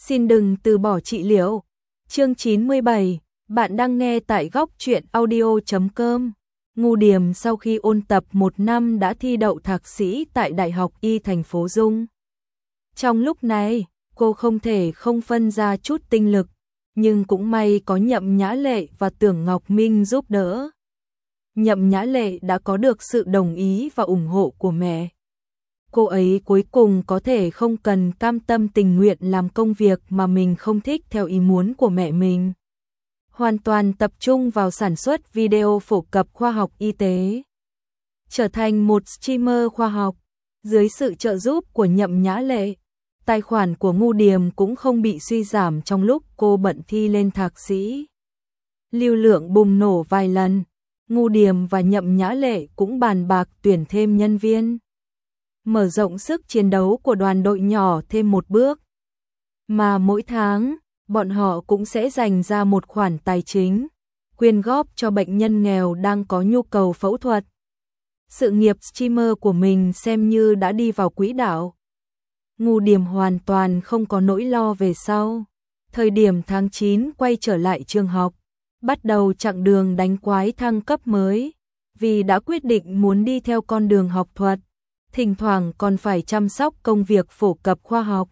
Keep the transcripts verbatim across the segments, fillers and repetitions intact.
Xin đừng từ bỏ trị liệu. Chương chín mươi bảy, bạn đang nghe tại góc truyện audio chấm com. Ngu Điềm sau khi ôn tập một năm đã thi đậu thạc sĩ tại Đại học Y thành phố Dung. Trong lúc này, cô không thể không phân ra chút tinh lực, nhưng cũng may có Nhậm Nhã Lệ và Tưởng Ngọc Minh giúp đỡ. Nhậm Nhã Lệ đã có được sự đồng ý và ủng hộ của mẹ. Cô ấy cuối cùng có thể không cần cam tâm tình nguyện làm công việc mà mình không thích theo ý muốn của mẹ mình. Hoàn toàn tập trung vào sản xuất video phổ cập khoa học y tế. Trở thành một streamer khoa học, dưới sự trợ giúp của Nhậm Nhã Lệ, tài khoản của Ngu Điềm cũng không bị suy giảm trong lúc cô bận thi lên thạc sĩ. Lưu lượng bùng nổ vài lần, Ngu Điềm và Nhậm Nhã Lệ cũng bàn bạc tuyển thêm nhân viên, mở rộng sức chiến đấu của đoàn đội nhỏ thêm một bước. Mà mỗi tháng, bọn họ cũng sẽ dành ra một khoản tài chính, quyên góp cho bệnh nhân nghèo đang có nhu cầu phẫu thuật. Sự nghiệp streamer của mình xem như đã đi vào quỹ đạo. Ngu Điềm hoàn toàn không có nỗi lo về sau. Thời điểm tháng chín quay trở lại trường học, bắt đầu chặng đường đánh quái thăng cấp mới, vì đã quyết định muốn đi theo con đường học thuật, thỉnh thoảng còn phải chăm sóc công việc phổ cập khoa học.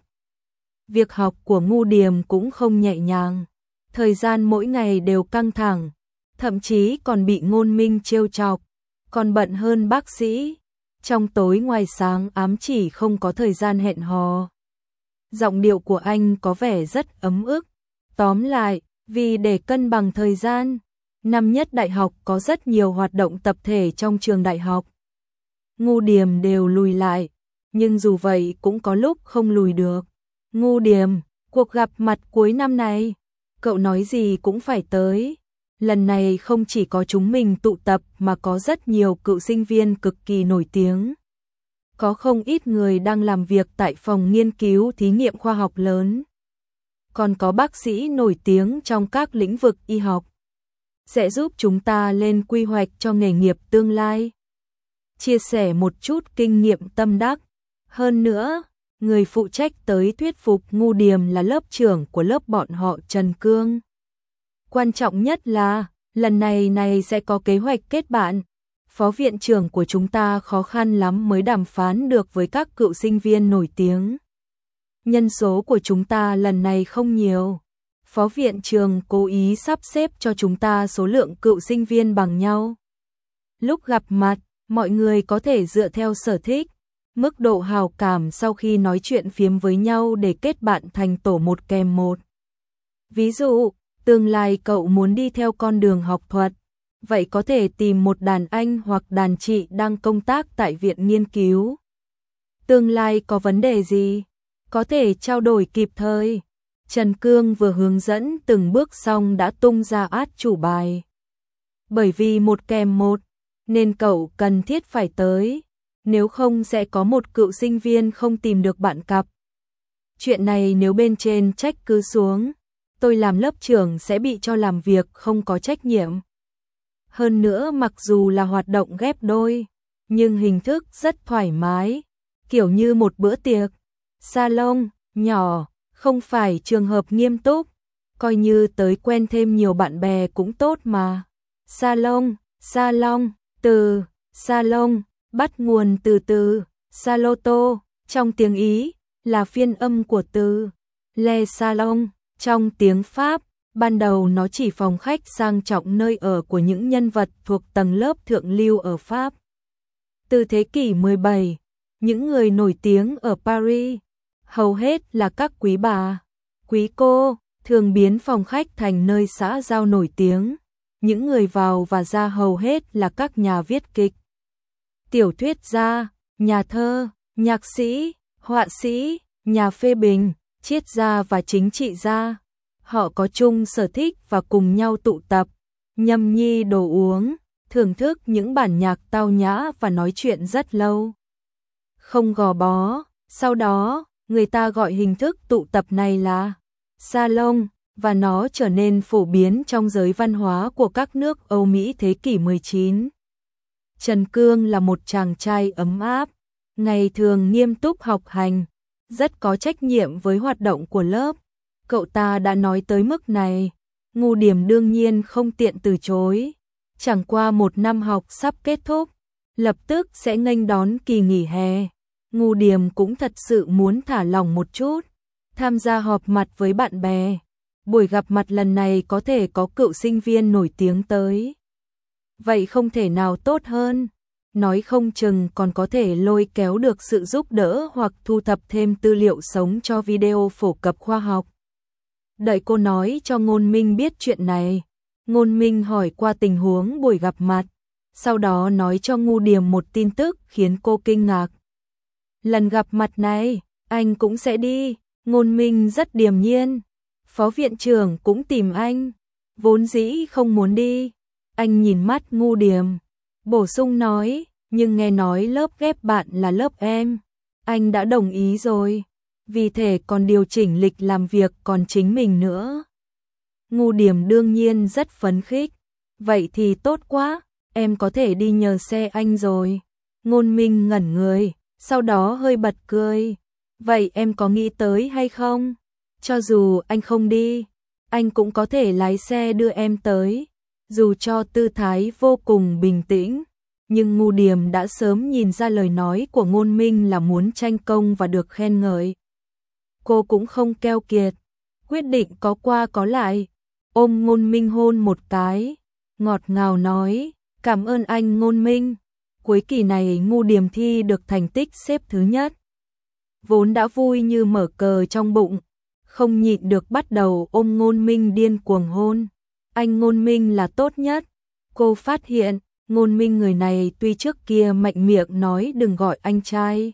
Việc học của Ngu Điềm cũng không nhẹ nhàng, thời gian mỗi ngày đều căng thẳng, thậm chí còn bị Ngôn Minh trêu chọc, còn bận hơn bác sĩ, trong tối ngoài sáng ám chỉ không có thời gian hẹn hò. Giọng điệu của anh có vẻ rất ấm ức. Tóm lại, vì để cân bằng thời gian, năm nhất đại học có rất nhiều hoạt động tập thể trong trường đại học. Ngu Điềm đều lùi lại, nhưng dù vậy cũng có lúc không lùi được. Ngu Điềm, cuộc gặp mặt cuối năm này, cậu nói gì cũng phải tới. Lần này không chỉ có chúng mình tụ tập mà có rất nhiều cựu sinh viên cực kỳ nổi tiếng. Có không ít người đang làm việc tại phòng nghiên cứu thí nghiệm khoa học lớn. Còn có bác sĩ nổi tiếng trong các lĩnh vực y học. Sẽ giúp chúng ta lên quy hoạch cho nghề nghiệp tương lai. Chia sẻ một chút kinh nghiệm tâm đắc. Hơn nữa, người phụ trách tới thuyết phục Ngu Điềm là lớp trưởng của lớp bọn họ Trần Cương. Quan trọng nhất là, lần này này sẽ có kế hoạch kết bạn. Phó viện trưởng của chúng ta khó khăn lắm mới đàm phán được với các cựu sinh viên nổi tiếng. Nhân số của chúng ta lần này không nhiều. Phó viện trưởng cố ý sắp xếp cho chúng ta số lượng cựu sinh viên bằng nhau. Lúc gặp mặt, mọi người có thể dựa theo sở thích, mức độ hào cảm sau khi nói chuyện phiếm với nhau để kết bạn thành tổ một kèm một. Ví dụ, tương lai cậu muốn đi theo con đường học thuật, vậy có thể tìm một đàn anh hoặc đàn chị đang công tác tại viện nghiên cứu. Tương lai có vấn đề gì, có thể trao đổi kịp thời. Trần Cương vừa hướng dẫn từng bước xong đã tung ra át chủ bài. Bởi vì một kèm một, nên cậu cần thiết phải tới, nếu không sẽ có một cựu sinh viên không tìm được bạn cặp. Chuyện này nếu bên trên trách cứ xuống, tôi làm lớp trưởng sẽ bị cho làm việc không có trách nhiệm. Hơn nữa mặc dù là hoạt động ghép đôi, nhưng hình thức rất thoải mái, kiểu như một bữa tiệc, salon, nhỏ, không phải trường hợp nghiêm túc, coi như tới quen thêm nhiều bạn bè cũng tốt mà. Salon, salon, từ, salon, bắt nguồn từ từ, saloto, trong tiếng Ý, là phiên âm của từ, le salon. Trong tiếng Pháp, ban đầu nó chỉ phòng khách sang trọng nơi ở của những nhân vật thuộc tầng lớp thượng lưu ở Pháp. Từ thế kỷ mười bảy, những người nổi tiếng ở Paris, hầu hết là các quý bà, quý cô, thường biến phòng khách thành nơi xã giao nổi tiếng. Những người vào và ra hầu hết là các nhà viết kịch, tiểu thuyết gia, nhà thơ, nhạc sĩ, họa sĩ, nhà phê bình, triết gia và chính trị gia. Họ có chung sở thích và cùng nhau tụ tập, nhâm nhi đồ uống, thưởng thức những bản nhạc tao nhã và nói chuyện rất lâu. Không gò bó, sau đó, người ta gọi hình thức tụ tập này là salon, và nó trở nên phổ biến trong giới văn hóa của các nước Âu Mỹ thế kỷ mười chín. Trần Cương là một chàng trai ấm áp, ngày thường nghiêm túc học hành, rất có trách nhiệm với hoạt động của lớp, Cậu ta đã nói tới mức này, Ngu Điềm đương nhiên không tiện từ chối. Chẳng qua một năm học sắp kết thúc, lập tức sẽ nghênh đón kỳ nghỉ hè. Ngu Điềm cũng thật sự muốn thả lỏng một chút, tham gia họp mặt với bạn bè. Buổi gặp mặt lần này có thể có cựu sinh viên nổi tiếng tới. Vậy không thể nào tốt hơn, nói không chừng còn có thể lôi kéo được sự giúp đỡ hoặc thu thập thêm tư liệu sống cho video phổ cập khoa học. Đợi cô nói cho Ngôn Minh biết chuyện này, Ngôn Minh hỏi qua tình huống buổi gặp mặt, sau đó nói cho Ngu Điềm một tin tức khiến cô kinh ngạc. Lần gặp mặt này, anh cũng sẽ đi. Ngôn Minh rất điềm nhiên. Phó viện trưởng cũng tìm anh, vốn dĩ không muốn đi. Anh nhìn mắt Ngu Điềm, bổ sung nói, nhưng nghe nói lớp ghép bạn là lớp em. Anh đã đồng ý rồi, vì thể còn điều chỉnh lịch làm việc còn chính mình nữa. Ngu Điềm đương nhiên rất phấn khích. Vậy thì tốt quá, em có thể đi nhờ xe anh rồi. Ngôn Minh ngẩn người, sau đó hơi bật cười. Vậy em có nghĩ tới hay không? Cho dù anh không đi, anh cũng có thể lái xe đưa em tới. Dù cho tư thái vô cùng bình tĩnh, nhưng Ngu Điềm đã sớm nhìn ra lời nói của Ngôn Minh là muốn tranh công và được khen ngợi. Cô cũng không keo kiệt, quyết định có qua có lại, ôm Ngôn Minh hôn một cái, ngọt ngào nói, cảm ơn anh Ngôn Minh. Cuối kỳ này Ngu Điềm thi được thành tích xếp thứ nhất. Vốn đã vui như mở cờ trong bụng, không nhịn được bắt đầu ôm Ngôn Minh điên cuồng hôn. Anh Ngôn Minh là tốt nhất. Cô phát hiện, Ngôn Minh người này tuy trước kia mạnh miệng nói đừng gọi anh trai,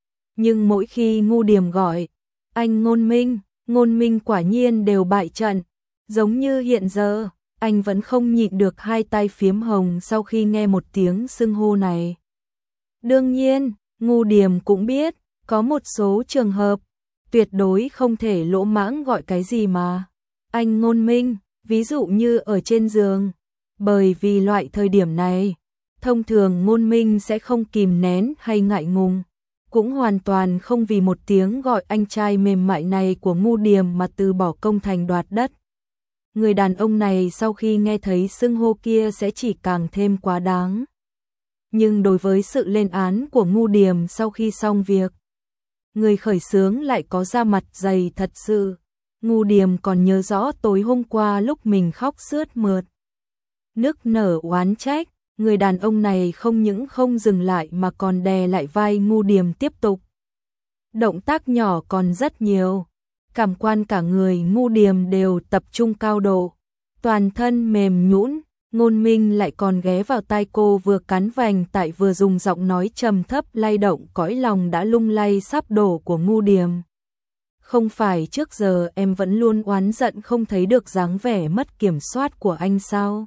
nhưng mỗi khi Ngu Điềm gọi anh Ngôn Minh, Ngôn Minh quả nhiên đều bại trận. Giống như hiện giờ, anh vẫn không nhịn được hai tay phiếm hồng sau khi nghe một tiếng xưng hô này. Đương nhiên, Ngu Điềm cũng biết, có một số trường hợp, tuyệt đối không thể lỗ mãng gọi cái gì mà. Anh Ngôn Minh, ví dụ như ở trên giường. Bởi vì loại thời điểm này, thông thường Ngôn Minh sẽ không kìm nén hay ngại ngùng, cũng hoàn toàn không vì một tiếng gọi anh trai mềm mại này của Ngu Điềm mà từ bỏ công thành đoạt đất. Người đàn ông này sau khi nghe thấy xưng hô kia sẽ chỉ càng thêm quá đáng. Nhưng đối với sự lên án của Ngu Điềm sau khi xong việc, người khởi xướng lại có da mặt dày thật sự. Ngu Điềm còn nhớ rõ tối hôm qua lúc mình khóc sướt mượt, nức nở oán trách, người đàn ông này không những không dừng lại mà còn đè lại vai Ngu Điềm tiếp tục. Động tác nhỏ còn rất nhiều, cảm quan cả người Ngu Điềm đều tập trung cao độ, toàn thân mềm nhũn. Ngôn Minh lại còn ghé vào tai cô vừa cắn vành tại vừa dùng giọng nói trầm thấp lay động cõi lòng đã lung lay sắp đổ của Ngu Điềm. Không phải trước giờ em vẫn luôn oán giận không thấy được dáng vẻ mất kiểm soát của anh sao?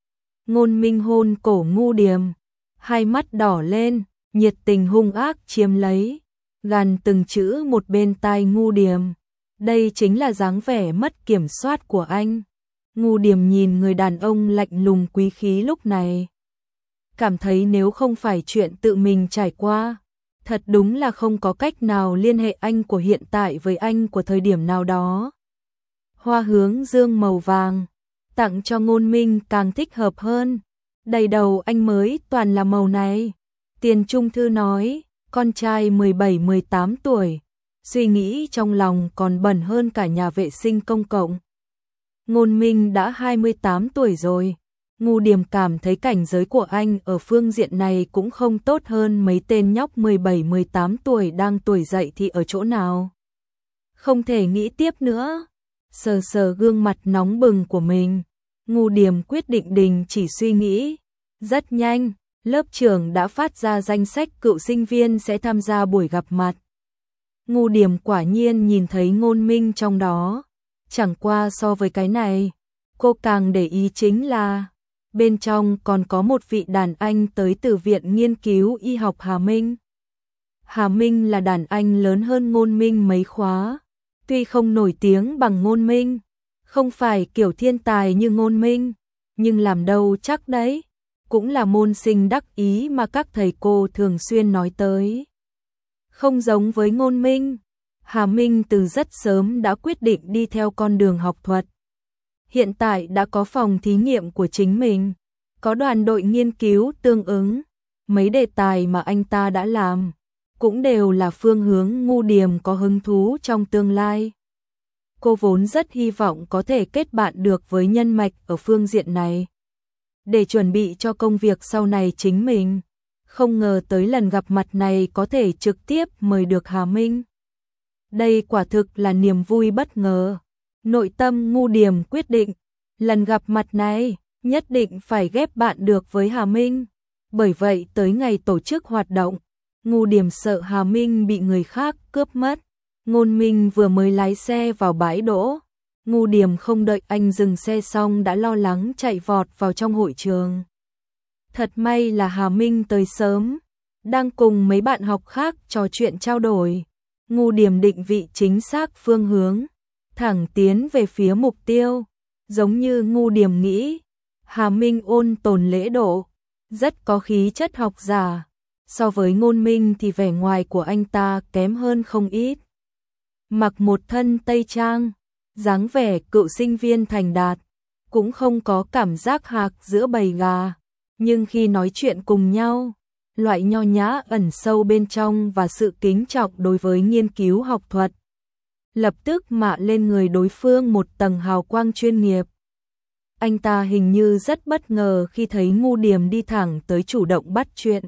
Ngôn Minh hôn cổ Ngu Điềm, hai mắt đỏ lên, nhiệt tình hung ác chiếm lấy, gằn từng chữ một bên tai Ngu Điềm. Đây chính là dáng vẻ mất kiểm soát của anh. Ngu Điềm nhìn người đàn ông lạnh lùng quý khí lúc này, cảm thấy nếu không phải chuyện tự mình trải qua, thật đúng là không có cách nào liên hệ anh của hiện tại với anh của thời điểm nào đó. Hoa hướng dương màu vàng, tặng cho Ngôn Minh càng thích hợp hơn. Đầy đầu anh mới toàn là màu này. Tiền Trung Thư nói, con trai mười bảy mười tám tuổi, suy nghĩ trong lòng còn bẩn hơn cả nhà vệ sinh công cộng. Ngôn Minh đã hai mươi tám tuổi rồi. Ngu Điềm cảm thấy cảnh giới của anh ở phương diện này cũng không tốt hơn mấy tên nhóc mười bảy mười tám tuổi đang tuổi dậy thì ở chỗ nào. Không thể nghĩ tiếp nữa. Sờ sờ gương mặt nóng bừng của mình, Ngu Điềm quyết định đình chỉ suy nghĩ. Rất nhanh, lớp trưởng đã phát ra danh sách cựu sinh viên sẽ tham gia buổi gặp mặt. Ngu Điềm quả nhiên nhìn thấy Ngôn Minh trong đó. Chẳng qua so với cái này, cô càng để ý chính là bên trong còn có một vị đàn anh tới từ Viện Nghiên cứu Y học Hà Minh. Hà Minh là đàn anh lớn hơn Ngôn Minh mấy khóa, tuy không nổi tiếng bằng Ngôn Minh, không phải kiểu thiên tài như Ngôn Minh, nhưng làm đâu chắc đấy, cũng là môn sinh đắc ý mà các thầy cô thường xuyên nói tới. Không giống với Ngôn Minh, Hà Minh từ rất sớm đã quyết định đi theo con đường học thuật. Hiện tại đã có phòng thí nghiệm của chính mình, có đoàn đội nghiên cứu tương ứng, mấy đề tài mà anh ta đã làm cũng đều là phương hướng Ngu Điềm có hứng thú trong tương lai. Cô vốn rất hy vọng có thể kết bạn được với nhân mạch ở phương diện này, để chuẩn bị cho công việc sau này chính mình. Không ngờ tới lần gặp mặt này có thể trực tiếp mời được Hà Minh. Đây quả thực là niềm vui bất ngờ. Nội tâm Ngu Điềm quyết định, lần gặp mặt này nhất định phải ghép bạn được với Hà Minh. Bởi vậy tới ngày tổ chức hoạt động, Ngu Điềm sợ Hà Minh bị người khác cướp mất. Ngôn Minh vừa mới lái xe vào bãi đỗ, Ngu Điềm không đợi anh dừng xe xong đã lo lắng chạy vọt vào trong hội trường. Thật may là Hà Minh tới sớm, đang cùng mấy bạn học khác trò chuyện trao đổi. Ngu Điềm định vị chính xác phương hướng, thẳng tiến về phía mục tiêu. Giống như Ngu Điềm nghĩ, Hà Minh ôn tồn lễ độ, rất có khí chất học giả. So với Ngôn Minh thì vẻ ngoài của anh ta kém hơn không ít. Mặc một thân tây trang, dáng vẻ cựu sinh viên thành đạt, cũng không có cảm giác hạc giữa bầy gà. Nhưng khi nói chuyện cùng nhau, loại nho nhã ẩn sâu bên trong và sự kính trọng đối với nghiên cứu học thuật lập tức mạ lên người đối phương một tầng hào quang chuyên nghiệp. Anh ta hình như rất bất ngờ khi thấy Ngu Điềm đi thẳng tới chủ động bắt chuyện.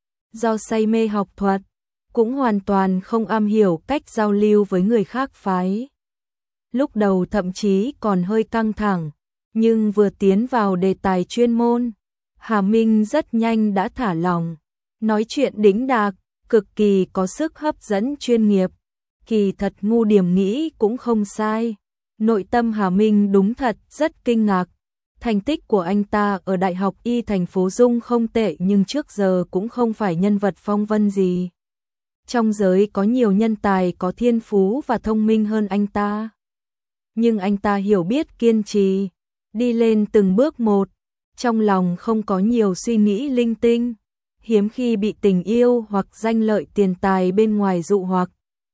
Do say mê học thuật, cũng hoàn toàn không am hiểu cách giao lưu với người khác phái. Lúc đầu thậm chí còn hơi căng thẳng, nhưng vừa tiến vào đề tài chuyên môn, Hà Minh rất nhanh đã thả lòng, nói chuyện đĩnh đạc, cực kỳ có sức hấp dẫn chuyên nghiệp. Kỳ thật Ngu Điềm nghĩ cũng không sai. Nội tâm Hà Minh đúng thật rất kinh ngạc. Thành tích của anh ta ở Đại học Y thành phố Dung không tệ nhưng trước giờ cũng không phải nhân vật phong vân gì. Trong giới có nhiều nhân tài có thiên phú và thông minh hơn anh ta. Nhưng anh ta hiểu biết kiên trì, đi lên từng bước một, trong lòng không có nhiều suy nghĩ linh tinh, hiếm khi bị tình yêu hoặc danh lợi tiền tài bên ngoài dụ hoặc.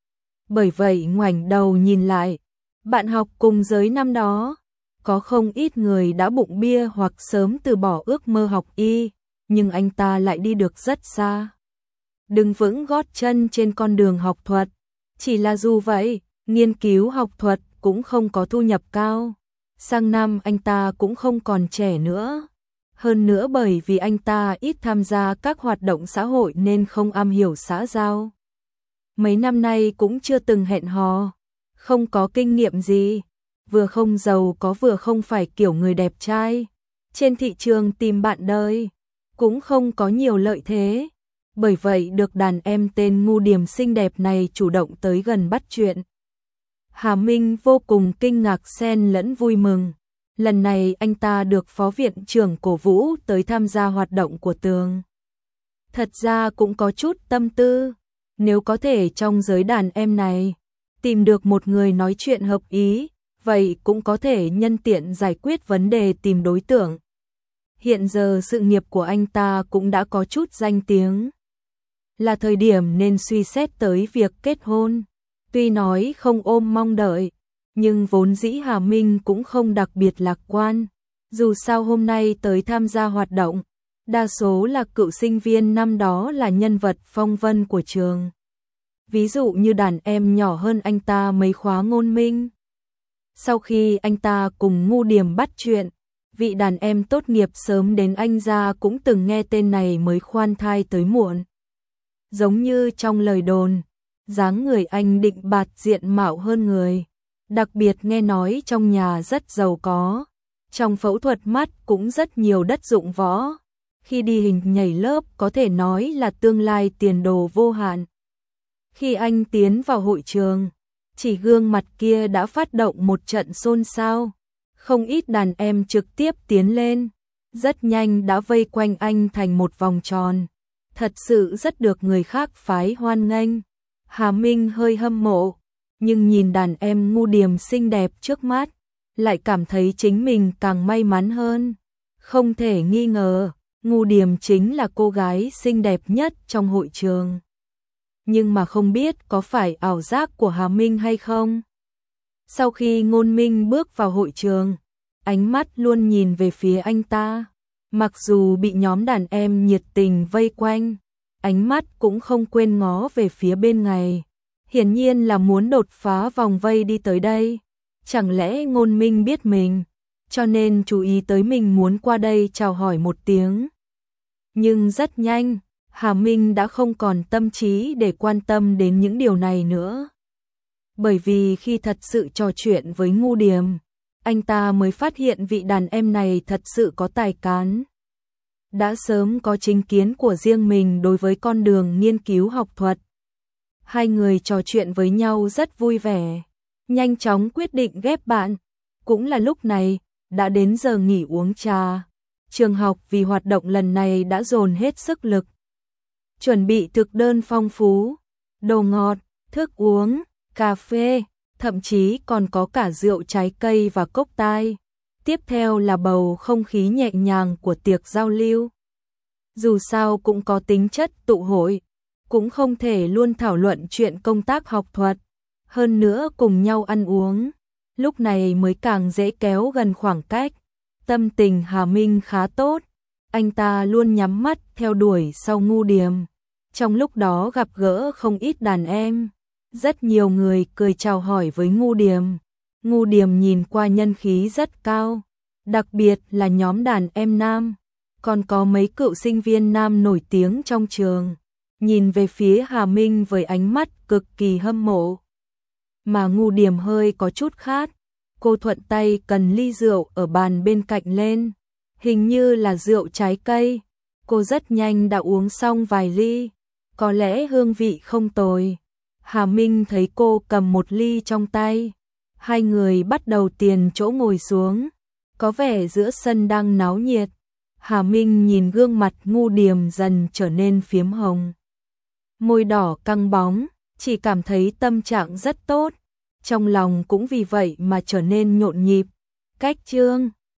Bởi vậy ngoảnh đầu nhìn lại, bạn học cùng giới năm đó, có không ít người đã bụng bia hoặc sớm từ bỏ ước mơ học y, nhưng anh ta lại đi được rất xa. Đứng vững gót chân trên con đường học thuật, chỉ là dù vậy, nghiên cứu học thuật cũng không có thu nhập cao. Sang năm anh ta cũng không còn trẻ nữa. Hơn nữa bởi vì anh ta ít tham gia các hoạt động xã hội nên không am hiểu xã giao. Mấy năm nay cũng chưa từng hẹn hò, không có kinh nghiệm gì, vừa không giàu có vừa không phải kiểu người đẹp trai. Trên thị trường tìm bạn đời, cũng không có nhiều lợi thế. Bởi vậy được đàn em tên Ngu Điềm xinh đẹp này chủ động tới gần bắt chuyện. Hà Minh vô cùng kinh ngạc xen lẫn vui mừng. Lần này anh ta được Phó Viện trưởng cổ vũ tới tham gia hoạt động của Tường. Thật ra cũng có chút tâm tư, nếu có thể trong giới đàn em này tìm được một người nói chuyện hợp ý, vậy cũng có thể nhân tiện giải quyết vấn đề tìm đối tượng. Hiện giờ sự nghiệp của anh ta cũng đã có chút danh tiếng, là thời điểm nên suy xét tới việc kết hôn. Tuy nói không ôm mong đợi, nhưng vốn dĩ Hà Minh cũng không đặc biệt lạc quan. Dù sao hôm nay tới tham gia hoạt động, đa số là cựu sinh viên năm đó là nhân vật phong vân của trường. Ví dụ như đàn em nhỏ hơn anh ta mấy khóa Ngôn Minh. Sau khi anh ta cùng Ngu Điềm bắt chuyện, vị đàn em tốt nghiệp sớm đến anh ra cũng từng nghe tên này mới khoan thai tới muộn. Giống như trong lời đồn, dáng người anh định bạt diện mạo hơn người. Đặc biệt nghe nói trong nhà rất giàu có, trong phẫu thuật mắt cũng rất nhiều đất dụng võ. Khi đi hình nhảy lớp có thể nói là tương lai tiền đồ vô hạn. Khi anh tiến vào hội trường, chỉ gương mặt kia đã phát động một trận xôn xao. Không ít đàn em trực tiếp tiến lên, rất nhanh đã vây quanh anh thành một vòng tròn. Thật sự rất được người khác phái hoan nghênh. Hà Minh hơi hâm mộ, nhưng nhìn đàn em Ngu Điềm xinh đẹp trước mắt, lại cảm thấy chính mình càng may mắn hơn. Không thể nghi ngờ, Ngu Điềm chính là cô gái xinh đẹp nhất trong hội trường. nhưng mà không biết có phải ảo giác của Hà Minh hay không. Sau khi Ngôn Minh bước vào hội trường, ánh mắt luôn nhìn về phía anh ta. Mặc dù bị nhóm đàn em nhiệt tình vây quanh, ánh mắt cũng không quên ngó về phía bên này. Hiển nhiên là muốn đột phá vòng vây đi tới đây. Chẳng lẽ Ngôn Minh biết mình, cho nên chú ý tới mình muốn qua đây chào hỏi một tiếng. Nhưng rất nhanh, Hà Minh đã không còn tâm trí để quan tâm đến những điều này nữa. Bởi vì khi thật sự trò chuyện với Ngu Điềm, anh ta mới phát hiện vị đàn em này thật sự có tài cán. Đã sớm có chính kiến của riêng mình đối với con đường nghiên cứu học thuật. Hai người trò chuyện với nhau rất vui vẻ, nhanh chóng quyết định ghép bạn. Cũng là lúc này, đã đến giờ nghỉ uống trà. Trường học vì hoạt động lần này đã dồn hết sức lực. Chuẩn bị thực đơn phong phú, đồ ngọt, thức uống, cà phê, thậm chí còn có cả rượu trái cây và cốc tai. Tiếp theo là bầu không khí nhẹ nhàng của tiệc giao lưu. Dù sao cũng có tính chất tụ hội, cũng không thể luôn thảo luận chuyện công tác học thuật. Hơn nữa cùng nhau ăn uống, lúc này mới càng dễ kéo gần khoảng cách. Tâm tình Hà Minh khá tốt, anh ta luôn nhắm mắt theo đuổi sau Ngu Điềm. Trong lúc đó gặp gỡ không ít đàn em, rất nhiều người cười chào hỏi với Ngu Điềm. Ngu Điềm nhìn qua nhân khí rất cao, đặc biệt là nhóm đàn em nam, còn có mấy cựu sinh viên nam nổi tiếng trong trường, nhìn về phía Hà Minh với ánh mắt cực kỳ hâm mộ. Mà Ngu Điềm hơi có chút khát, cô thuận tay cần ly rượu ở bàn bên cạnh lên, hình như là rượu trái cây. Cô rất nhanh đã uống xong vài ly, có lẽ hương vị không tồi. Hà Minh thấy cô cầm một ly trong tay, hai người bắt đầu tiền chỗ ngồi xuống, có vẻ giữa sân đang náo nhiệt. Hà Minh nhìn gương mặt Ngu Điềm dần trở nên phiếm hồng, môi đỏ căng bóng, chỉ cảm thấy tâm trạng rất tốt, trong lòng cũng vì vậy mà trở nên nhộn nhịp. Cách chương